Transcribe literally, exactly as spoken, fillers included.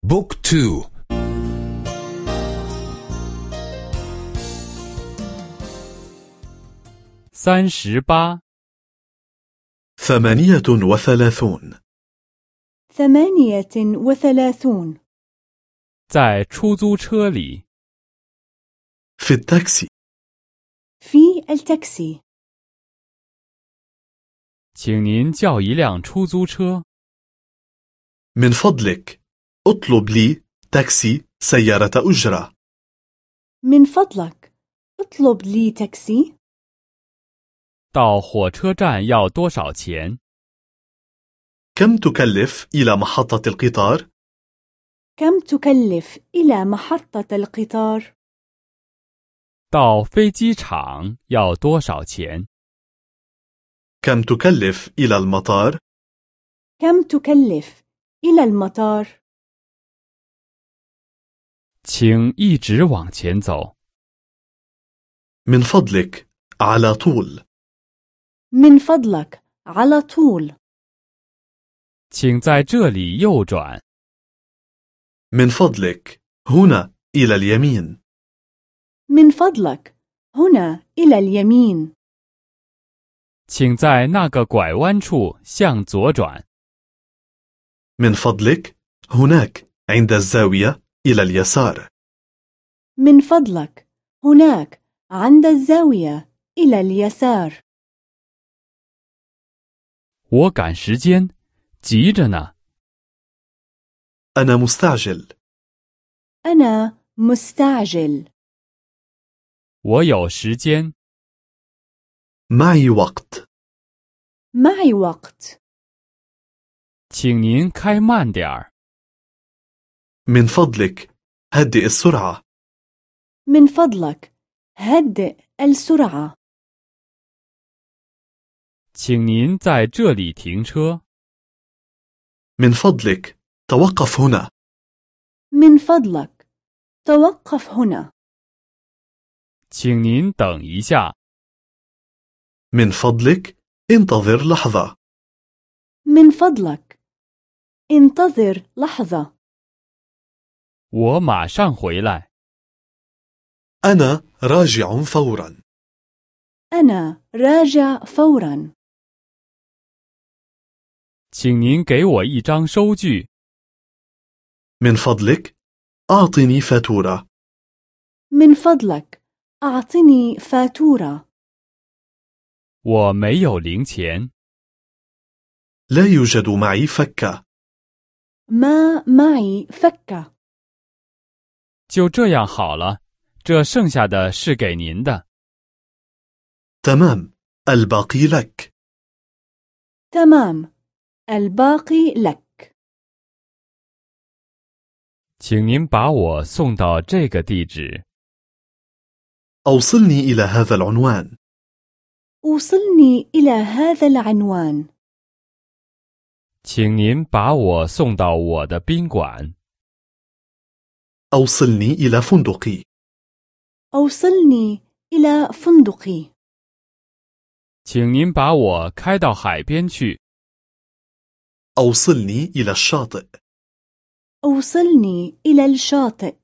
بوك تو. 三十八 ثمانية وثلاثون. ثمانية وثلاثون. 在出租车里 في التاكسي. في التاكسي. 请您叫一辆出租车 من فضلك اطلب لي تاكسي سيارة أجرة. من فضلك اطلب لي تاكسي. 到火车站要多少钱 كم تكلف إلى محطة القطار؟ كم تكلف إلى محطة القطار؟ 到飞机场要多少钱 كم تكلف إلى المطار؟ كم تكلف إلى المطار؟ 请一直往前走 من فضلك على طول. من فضلك على طول. 请在这里右转 من فضلك هنا إلى اليمين. من فضلك هنا إلى اليمين. 请在那个拐弯处向左转 من فضلك هناك عند الزاوية إلى اليسار. من فضلك هناك عند الزاوية إلى اليسار. 我赶时间急着呢 أنا مستعجل. أنا مستعجل. 我有时间 معي وقت. معي وقت. 请您开慢点儿 من فضلك هدئ السرعة. من فضلك هدئ السرعة. 请您在这里停车 من فضلك توقف هنا. من فضلك توقف هنا. 请您等一下 من فضلك انتظر لحظة. من فضلك انتظر لحظة. 我马上回来 أنا راجع فورا. أنا راجع فورا. 请您给我一张收据 من فضلك أعطني فاتورة. من فضلك أعطني فاتورة. 我没有零钱 لا يوجد معي فكة. ما معي فكة. 就这样好了这剩下的是给您的 تمام، الباقي لك. تمام، الباقي لك. 请您把我送到这个地址 أوصلني إلى هذا العنوان. أوصلني إلى هذا العنوان. 请您把我送到我的宾馆 أوصلني إلى فندقي. أوصلني إلى فندقي. 请您把我开到海边去 أوصلني إلى الشاطئ. أوصلني إلى الشاطئ.